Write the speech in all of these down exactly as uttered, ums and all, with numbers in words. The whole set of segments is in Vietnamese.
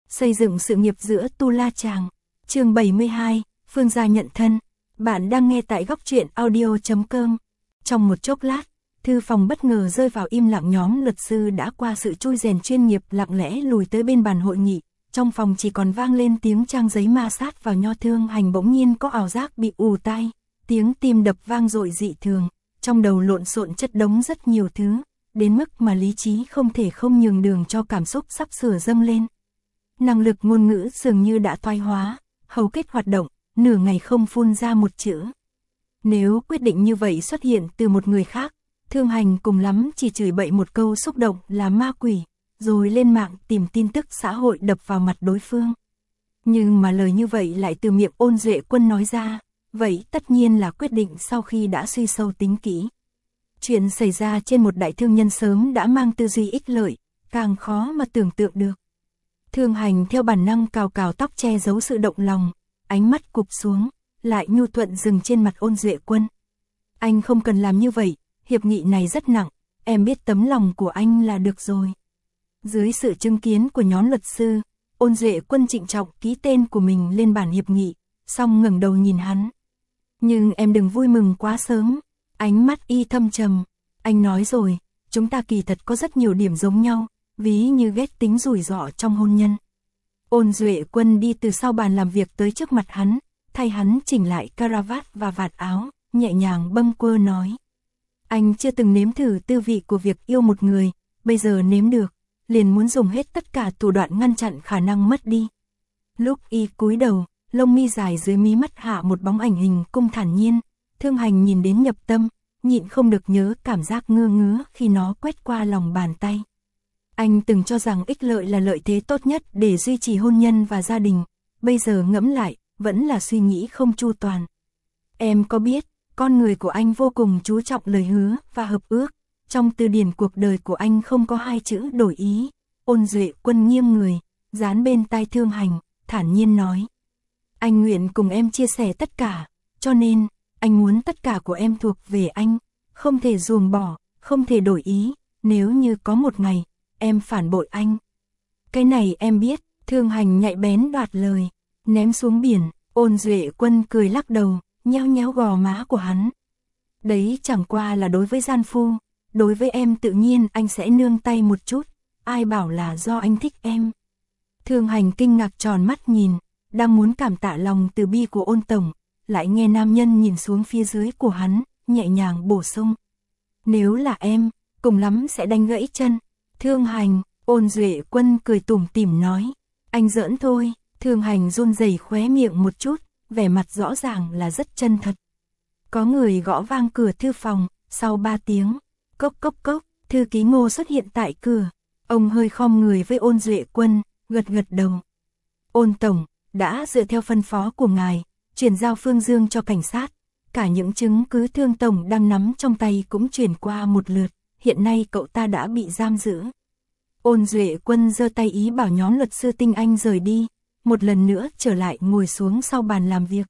xây dựng sự nghiệp giữa Tu La Chàng. Chương bảy mươi hai, Phương gia nhận thân. Bạn đang nghe tại góc truyện audio chấm com. Trong một chốc lát, thư phòng bất ngờ rơi vào im lặng, nhóm luật sư đã qua sự chui rèn chuyên nghiệp lặng lẽ lùi tới bên bàn hội nghị. Trong phòng chỉ còn vang lên tiếng trang giấy ma sát vào nho. Thương Hành bỗng nhiên có ảo giác bị ù tai, tiếng tim đập vang dội dị thường, trong đầu lộn xộn chất đống rất nhiều thứ, đến mức mà lý trí không thể không nhường đường cho cảm xúc sắp sửa dâng lên. Năng lực ngôn ngữ dường như đã thoái hóa, hầu kết hoạt động, nửa ngày không phun ra một chữ. Nếu quyết định như vậy xuất hiện từ một người khác, Thương Hành cùng lắm chỉ chửi bậy một câu xúc động là ma quỷ, rồi lên mạng tìm tin tức xã hội đập vào mặt đối phương. Nhưng mà lời như vậy lại từ miệng Ôn Duệ Quân nói ra, vậy tất nhiên là quyết định sau khi đã suy sâu tính kỹ. Chuyện xảy ra trên một đại thương nhân sớm đã mang tư duy ích lợi, càng khó mà tưởng tượng được. Thương Hành theo bản năng cào cào tóc che giấu sự động lòng, ánh mắt cụp xuống, lại nhu thuận dừng trên mặt Ôn Duệ Quân. Anh không cần làm như vậy, hiệp nghị này rất nặng, em biết tấm lòng của anh là được rồi. Dưới sự chứng kiến của nhóm luật sư, Ôn Duệ Quân trịnh trọng ký tên của mình lên bản hiệp nghị, xong ngẩng đầu nhìn hắn. Nhưng em đừng vui mừng quá sớm, ánh mắt y thâm trầm. Anh nói rồi, chúng ta kỳ thật có rất nhiều điểm giống nhau, ví như ghét tính rủi ro trong hôn nhân. Ôn Duệ Quân đi từ sau bàn làm việc tới trước mặt hắn, thay hắn chỉnh lại caravat và vạt áo, nhẹ nhàng bâng quơ nói. Anh chưa từng nếm thử tư vị của việc yêu một người, bây giờ nếm được, liền muốn dùng hết tất cả thủ đoạn ngăn chặn khả năng mất đi. Lúc y cúi đầu, lông mi dài dưới mí mắt hạ một bóng ảnh hình cung thản nhiên, Thương Hành nhìn đến nhập tâm, nhịn không được nhớ cảm giác ngơ ngứa khi nó quét qua lòng bàn tay. Anh từng cho rằng ích lợi là lợi thế tốt nhất để duy trì hôn nhân và gia đình, bây giờ ngẫm lại, vẫn là suy nghĩ không chu toàn. Em có biết, con người của anh vô cùng chú trọng lời hứa và hợp ước, trong từ điển cuộc đời của anh không có hai chữ đổi ý. Ôn Duệ Quân nghiêng người, dán bên tai Thương Hành, thản nhiên nói. Anh nguyện cùng em chia sẻ tất cả, cho nên, anh muốn tất cả của em thuộc về anh, không thể ruồng bỏ, không thể đổi ý, nếu như có một ngày, em phản bội anh. Cái này em biết, Thương Hành nhạy bén đoạt lời, ném xuống biển. Ôn Duệ Quân cười lắc đầu, nheo nhéo gò má của hắn. Đấy chẳng qua là đối với gian phu, đối với em tự nhiên anh sẽ nương tay một chút, ai bảo là do anh thích em. Thương Hành kinh ngạc tròn mắt nhìn, đang muốn cảm tạ lòng từ bi của Ôn tổng, lại nghe nam nhân nhìn xuống phía dưới của hắn, nhẹ nhàng bổ sung. Nếu là em, cùng lắm sẽ đánh gãy chân. Thương Hành, Ôn Duệ Quân cười tủm tỉm nói, anh giỡn thôi. Thương Hành run rẩy khóe miệng một chút, vẻ mặt rõ ràng là rất chân thật. Có người gõ vang cửa thư phòng, sau ba tiếng, cốc cốc cốc, thư ký Ngô xuất hiện tại cửa. Ông hơi khom người với Ôn Duệ Quân, gật gật đầu. Ôn tổng, đã dựa theo phân phó của ngài, chuyển giao Phương Dương cho cảnh sát. Cả những chứng cứ Thương tổng đang nắm trong tay cũng chuyển qua một lượt, hiện nay cậu ta đã bị giam giữ. Ôn Duệ Quân giơ tay ý bảo nhóm luật sư tinh anh rời đi, một lần nữa trở lại ngồi xuống sau bàn làm việc.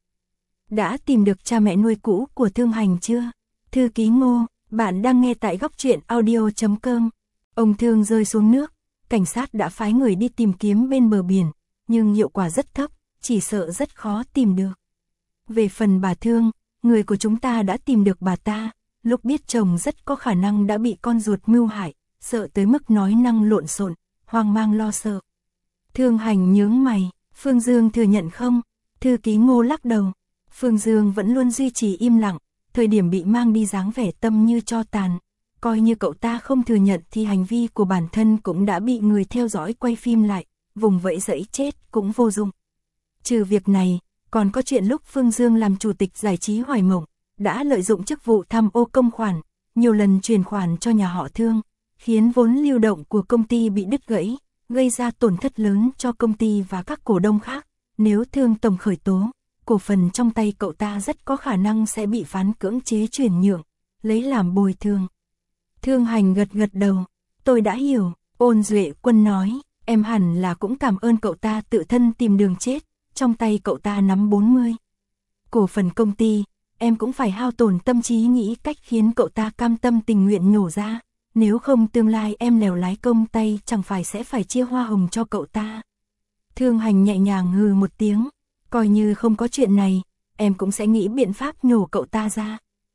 Đã tìm được cha mẹ nuôi cũ của Thương Hành chưa? Thư ký Ngô, bạn đang nghe tại góc truyện audio chấm com. Ông Thương rơi xuống nước, cảnh sát đã phái người đi tìm kiếm bên bờ biển, nhưng hiệu quả rất thấp, chỉ sợ rất khó tìm được. Về phần bà Thương, người của chúng ta đã tìm được bà ta, lúc biết chồng rất có khả năng đã bị con ruột mưu hại, sợ tới mức nói năng lộn xộn, hoang mang lo sợ. Thương Hành nhướng mày, Phương Dương thừa nhận không? Thư ký Ngô lắc đầu. Phương Dương vẫn luôn duy trì im lặng, thời điểm bị mang đi dáng vẻ tâm như tro tàn. Coi như cậu ta không thừa nhận thì hành vi của bản thân cũng đã bị người theo dõi quay phim lại, vùng vẫy dẫy chết cũng vô dụng. Trừ việc này, còn có chuyện lúc Phương Dương làm chủ tịch giải trí Hoài Mộng, đã lợi dụng chức vụ tham ô công khoản, nhiều lần chuyển khoản cho nhà họ Thương, khiến vốn lưu động của công ty bị đứt gãy, gây ra tổn thất lớn cho công ty và các cổ đông khác. Nếu Thương tổng khởi tố, cổ phần trong tay cậu ta rất có khả năng sẽ bị phán cưỡng chế chuyển nhượng, lấy làm bồi thường. Thương Hành gật gật đầu, tôi đã hiểu. Ôn Duệ Quân nói, em hẳn là cũng cảm ơn cậu ta tự thân tìm đường chết, trong tay cậu ta nắm bốn mươi cổ phần công ty, em cũng phải hao tổn tâm trí nghĩ cách khiến cậu ta cam tâm tình nguyện nhổ ra, nếu không tương lai em lèo lái công tay chẳng phải sẽ phải chia hoa hồng cho cậu ta. Thương Hành nhẹ nhàng hừ một tiếng, coi như không có chuyện này, em cũng sẽ nghĩ biện pháp nhổ cậu ta ra.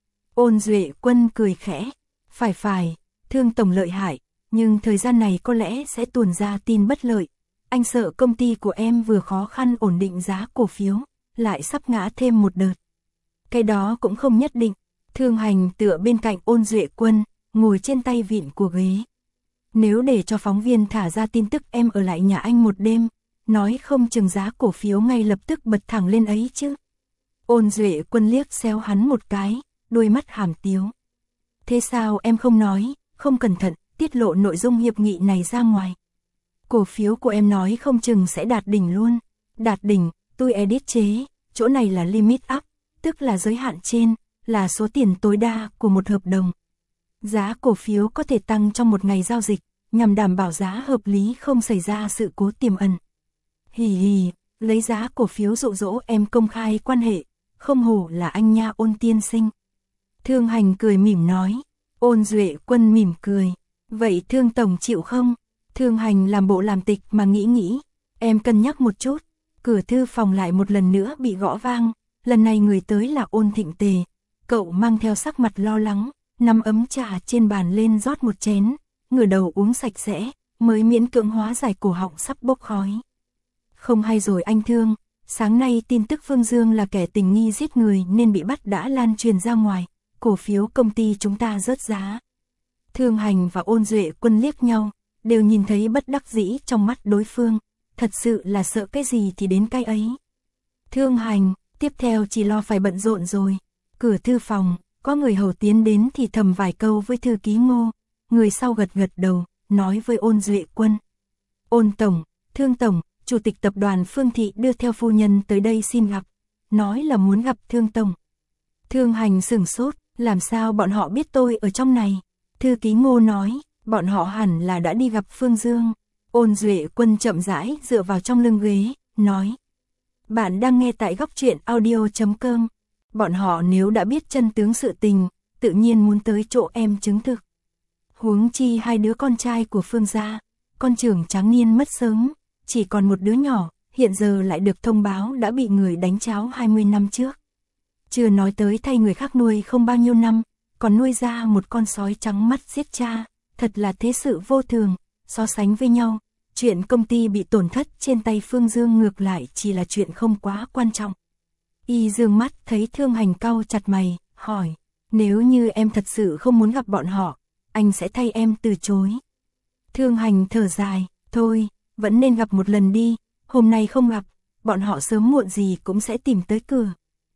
Ôn Duệ Quân cười khẽ, phải phải, Thương tổng lợi hại, nhưng thời gian này có lẽ sẽ tuồn ra tin bất lợi. Anh sợ công ty của em vừa khó khăn ổn định giá cổ phiếu, lại sắp ngã thêm một đợt. Cái đó cũng không nhất định. Thương Hành tựa bên cạnh Ôn Duệ Quân, ngồi trên tay vịn của ghế. Nếu để cho phóng viên thả ra tin tức em ở lại nhà anh một đêm, nói không chừng giá cổ phiếu ngay lập tức bật thẳng lên ấy chứ. Ôn Duệ Quân liếc xéo hắn một cái, đôi mắt hàm tiếu. Thế sao em không nói, không cẩn thận, tiết lộ nội dung hiệp nghị này ra ngoài. Cổ phiếu của em nói không chừng sẽ đạt đỉnh luôn. Đạt đỉnh, tôi edit chế, chỗ này là limit up, tức là giới hạn trên, là số tiền tối đa của một hợp đồng. Giá cổ phiếu có thể tăng trong một ngày giao dịch, nhằm đảm bảo giá hợp lý không xảy ra sự cố tiềm ẩn. Hì hì, lấy giá cổ phiếu dụ dỗ em công khai quan hệ, không hổ là anh nha Ôn tiên sinh. Thương Hành cười mỉm nói. Ôn Duệ Quân mỉm cười. Vậy Thương tổng chịu không? Thương Hành làm bộ làm tịch mà nghĩ nghĩ. Em cân nhắc một chút. Cửa thư phòng lại một lần nữa bị gõ vang. Lần này người tới là Ôn Thịnh Tề. Cậu mang theo sắc mặt lo lắng, nắm ấm trà trên bàn lên rót một chén, ngửa đầu uống sạch sẽ, mới miễn cưỡng hóa giải cổ họng sắp bốc khói. Không hay rồi anh Thương, sáng nay tin tức Phương Dương là kẻ tình nghi giết người nên bị bắt đã lan truyền ra ngoài, cổ phiếu công ty chúng ta rớt giá. Thương Hành và Ôn Duệ Quân liếc nhau, đều nhìn thấy bất đắc dĩ trong mắt đối phương, thật sự là sợ cái gì thì đến cái ấy. Thương Hành, tiếp theo chỉ lo phải bận rộn rồi. Cửa thư phòng, có người hầu tiến đến thì thầm vài câu với thư ký Ngô, người sau gật gật đầu, nói với Ôn Duệ Quân. Ôn tổng, Thương tổng, chủ tịch tập đoàn Phương Thị đưa theo phu nhân tới đây xin gặp, nói là muốn gặp Thương tổng. Thương Hành sửng sốt, làm sao bọn họ biết tôi ở trong này? Thư ký Ngô nói, bọn họ hẳn là đã đi gặp Phương Dương. Ôn Duệ Quân chậm rãi dựa vào trong lưng ghế, nói. Bạn đang nghe tại góc truyện audio chấm com. Bọn họ nếu đã biết chân tướng sự tình, tự nhiên muốn tới chỗ em chứng thực. Huống chi hai đứa con trai của Phương gia, con trưởng tráng niên mất sớm, chỉ còn một đứa nhỏ, hiện giờ lại được thông báo đã bị người đánh cháo hai mươi năm trước. Chưa nói tới thay người khác nuôi không bao nhiêu năm, còn nuôi ra một con sói trắng mắt giết cha, thật là thế sự vô thường, so sánh với nhau. Chuyện công ty bị tổn thất trên tay Phương Dương ngược lại chỉ là chuyện không quá quan trọng. Y dương mắt thấy Thương Hành cau chặt mày, hỏi, nếu như em thật sự không muốn gặp bọn họ, anh sẽ thay em từ chối. Thương Hành thở dài, thôi, vẫn nên gặp một lần đi, hôm nay không gặp, bọn họ sớm muộn gì cũng sẽ tìm tới cửa.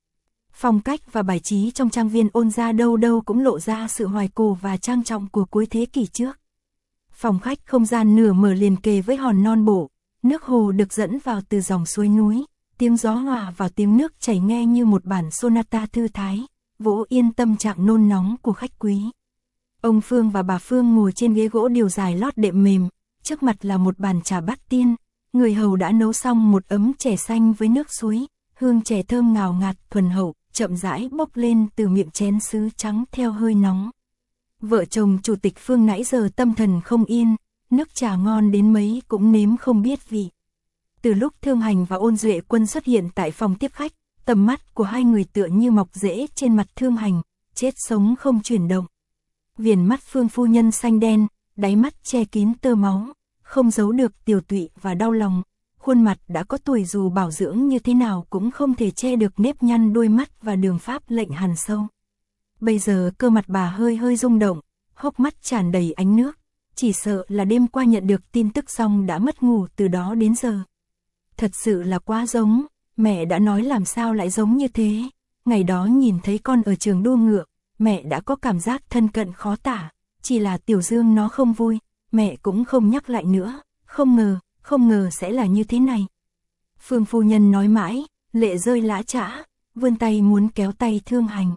Phong cách và bài trí trong trang viên Ôn gia đâu đâu cũng lộ ra sự hoài cổ và trang trọng của cuối thế kỷ trước. Phòng khách không gian nửa mở liền kề với hòn non bộ, nước hồ được dẫn vào từ dòng suối núi, tiếng gió hòa vào tiếng nước chảy nghe như một bản sonata thư thái, vỗ yên tâm trạng nôn nóng của khách quý. Ông Phương và bà Phương ngồi trên ghế gỗ điều dài lót đệm mềm, trước mặt là một bàn trà bát tiên, người hầu đã nấu xong một ấm chè xanh với nước suối, hương chè thơm ngào ngạt thuần hậu, chậm rãi bốc lên từ miệng chén sứ trắng theo hơi nóng. Vợ chồng chủ tịch Phương nãy giờ tâm thần không yên, nước trà ngon đến mấy cũng nếm không biết vị. Từ lúc Thương Hành và Ôn Duệ Quân xuất hiện tại phòng tiếp khách, tầm mắt của hai người tựa như mọc rễ trên mặt Thương Hành, chết sống không chuyển động. Viền mắt Phương phu nhân xanh đen, đáy mắt che kín tơ máu, không giấu được tiều tụy và đau lòng. Khuôn mặt đã có tuổi dù bảo dưỡng như thế nào cũng không thể che được nếp nhăn đôi mắt và đường pháp lệnh hằn sâu. Bây giờ cơ mặt bà hơi hơi rung động, hốc mắt tràn đầy ánh nước, chỉ sợ là đêm qua nhận được tin tức xong đã mất ngủ từ đó đến giờ. Thật sự là quá giống, mẹ đã nói làm sao lại giống như thế. Ngày đó nhìn thấy con ở trường đua ngựa, mẹ đã có cảm giác thân cận khó tả, chỉ là Tiểu Dương nó không vui, mẹ cũng không nhắc lại nữa, không ngờ, không ngờ sẽ là như thế này. Phương phu nhân nói mãi, lệ rơi lã chã, vươn tay muốn kéo tay Thương Hành.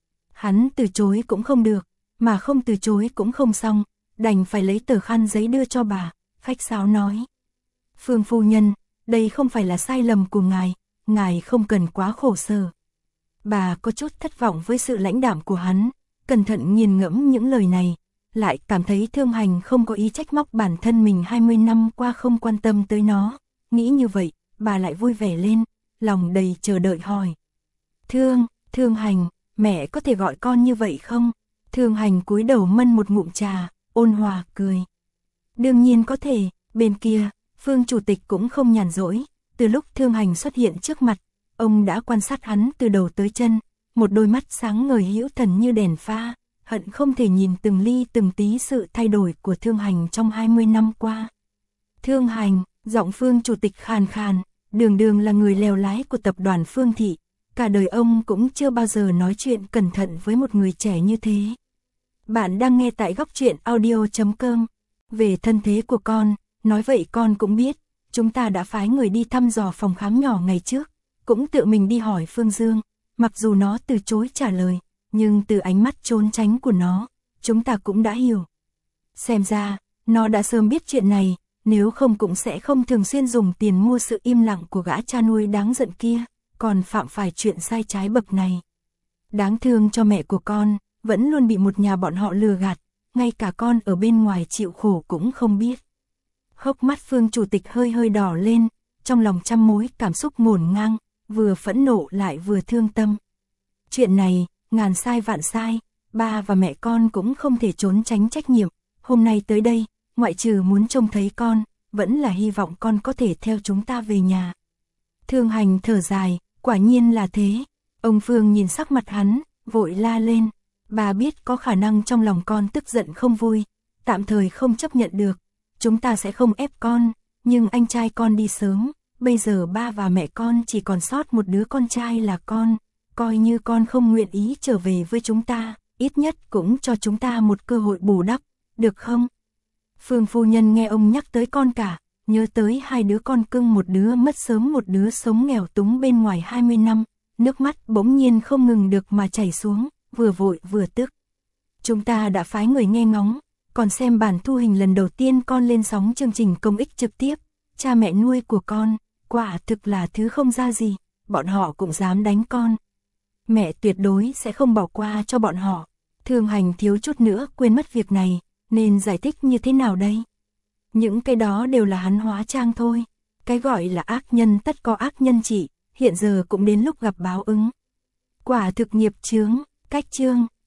Hắn từ chối cũng không được, mà không từ chối cũng không xong, đành phải lấy tờ khăn giấy đưa cho bà, khách sáo nói. Phương phu nhân, đây không phải là sai lầm của ngài, ngài không cần quá khổ sở. Bà có chút thất vọng với sự lãnh đạm của hắn, cẩn thận nghiền ngẫm những lời này, lại cảm thấy Thương Hành không có ý trách móc bản thân mình hai mươi năm qua không quan tâm tới nó, nghĩ như vậy, bà lại vui vẻ lên, lòng đầy chờ đợi hỏi. Thương, Thương Hành, mẹ có thể gọi con như vậy không? Thương Hành cúi đầu mân một ngụm trà, ôn hòa cười. Đương nhiên có thể, bên kia, Phương chủ tịch cũng không nhàn rỗi, từ lúc Thương Hành xuất hiện trước mặt, ông đã quan sát hắn từ đầu tới chân, một đôi mắt sáng ngời hữu thần như đèn pha, hận không thể nhìn từng ly từng tí sự thay đổi của Thương Hành trong hai mươi năm qua. Thương Hành, giọng Phương chủ tịch khàn khàn, đường đường là người lèo lái của tập đoàn Phương Thị, cả đời ông cũng chưa bao giờ nói chuyện cẩn thận với một người trẻ như thế. Bạn đang nghe tại góc truyện audio chấm com. Về thân thế của con, nói vậy con cũng biết, chúng ta đã phái người đi thăm dò phòng khám nhỏ ngày trước, cũng tự mình đi hỏi Phương Dương, mặc dù nó từ chối trả lời, nhưng từ ánh mắt trốn tránh của nó, chúng ta cũng đã hiểu. Xem ra, nó đã sớm biết chuyện này, nếu không cũng sẽ không thường xuyên dùng tiền mua sự im lặng của gã cha nuôi đáng giận kia, còn phạm phải chuyện sai trái bậc này. Đáng thương cho mẹ của con, vẫn luôn bị một nhà bọn họ lừa gạt, ngay cả con ở bên ngoài chịu khổ cũng không biết. Hốc mắt Phương chủ tịch hơi hơi đỏ lên, trong lòng trăm mối cảm xúc ngổn ngang, vừa phẫn nộ lại vừa thương tâm. Chuyện này, ngàn sai vạn sai, ba và mẹ con cũng không thể trốn tránh trách nhiệm. Hôm nay tới đây, ngoại trừ muốn trông thấy con, vẫn là hy vọng con có thể theo chúng ta về nhà. Thương Hành thở dài, quả nhiên là thế. Ông Phương nhìn sắc mặt hắn, vội la lên. Bà biết có khả năng trong lòng con tức giận không vui, tạm thời không chấp nhận được. Chúng ta sẽ không ép con, nhưng anh trai con đi sớm, bây giờ ba và mẹ con chỉ còn sót một đứa con trai là con. Coi như con không nguyện ý trở về với chúng ta, ít nhất cũng cho chúng ta một cơ hội bù đắp, được không? Phương phu nhân nghe ông nhắc tới con cả, nhớ tới hai đứa con cưng, một đứa mất sớm một đứa sống nghèo túng bên ngoài hai mươi năm, nước mắt bỗng nhiên không ngừng được mà chảy xuống, vừa vội vừa tức. Chúng ta đã phái người nghe ngóng, còn xem bản thu hình lần đầu tiên con lên sóng chương trình công ích trực tiếp, cha mẹ nuôi của con, quả thực là thứ không ra gì, bọn họ cũng dám đánh con. Mẹ tuyệt đối sẽ không bỏ qua cho bọn họ. Thương Hành thiếu chút nữa quên mất việc này, nên giải thích như thế nào đây? Những cái đó đều là hắn hóa trang thôi. Cái gọi là ác nhân tất có ác nhân trị, hiện giờ cũng đến lúc gặp báo ứng. Quả thực nghiệp chướng, cách chương,